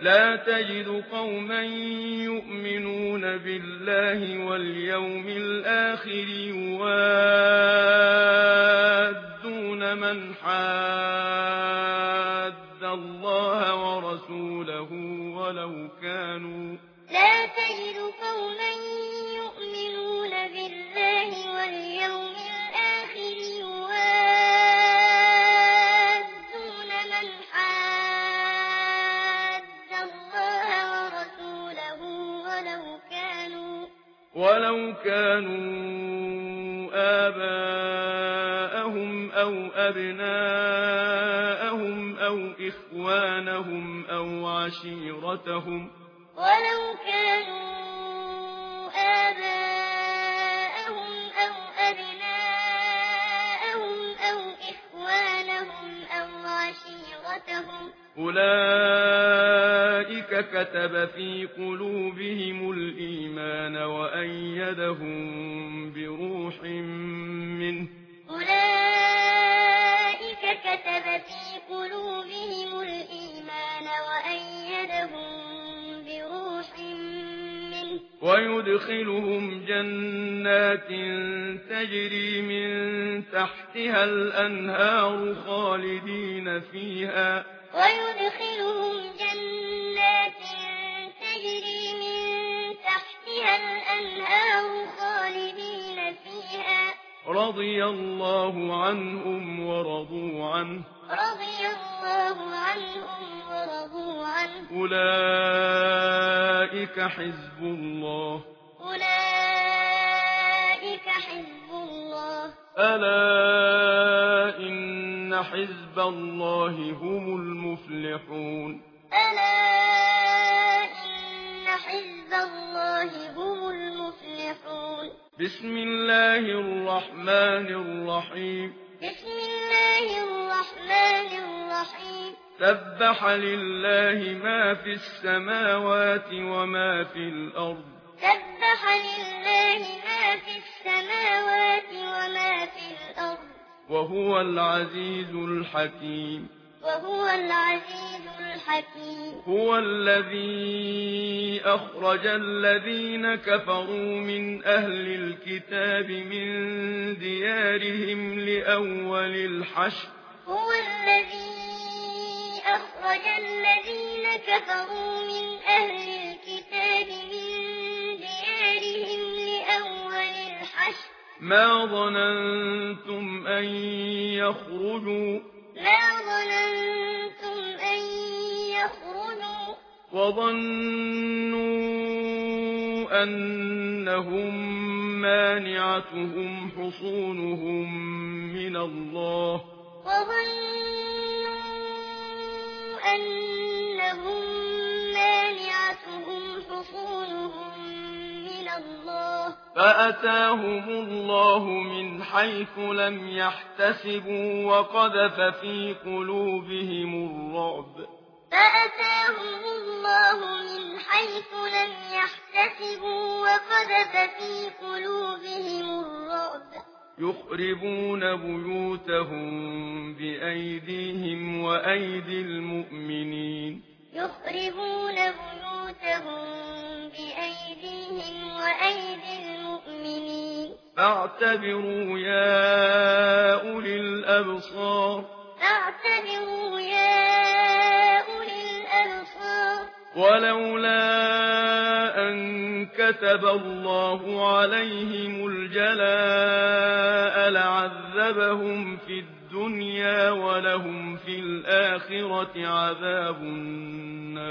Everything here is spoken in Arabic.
لا تجد قوما يؤمنون بالله واليوم الآخر يوادون من حاد الله ورسوله ولو كانوا لا تجد قوما يؤمنون بالله واليوم الآخر يوادون من حاد الله ورسوله ولو كانوا آباءهم أو أبناءهم أو إخوانهم أو عشيرتهم ولو كانوا آباءهم أو أبناءهم أو إخوانهم أو عشيرتهم أولئك كتب في قلوبهم الإيمان وأيدهم بروح منه أولئك كتب في قلوبهم الإيمان وأيدهم بروح منه ويدخلهم جنات تجري من تحتها الأنهار خالدين فيها ويدخلهم جنات تجري من تحتها الأنهار خالدين فيها رضي الله عنهم ورضوا عنه أولئك حزب الله ألا إن حزب الله هم المفلحون بسم الله الرحمن الرحيم سبح لله ما في السماوات وما في الأرض وهو العزيز الحكيم هو الذي أخرج الذين كفروا من أهل الكتاب من ديارهم لأول الحشر ما ظننتم أن يخرجوا وظنوا أنهم مانعتهم حصونهم من الله فأتاهم الله من حيث لم يحتسبوا وقذف في قلوبهم الرعب يخربون بيوتهم بأيديهم وأيدي المؤمنين فاعتبروا يا أولي الأبصار ولولا أن كتب الله عليهم الجلاء لعذبهم في الدنيا ولهم في الآخرة عذاب النار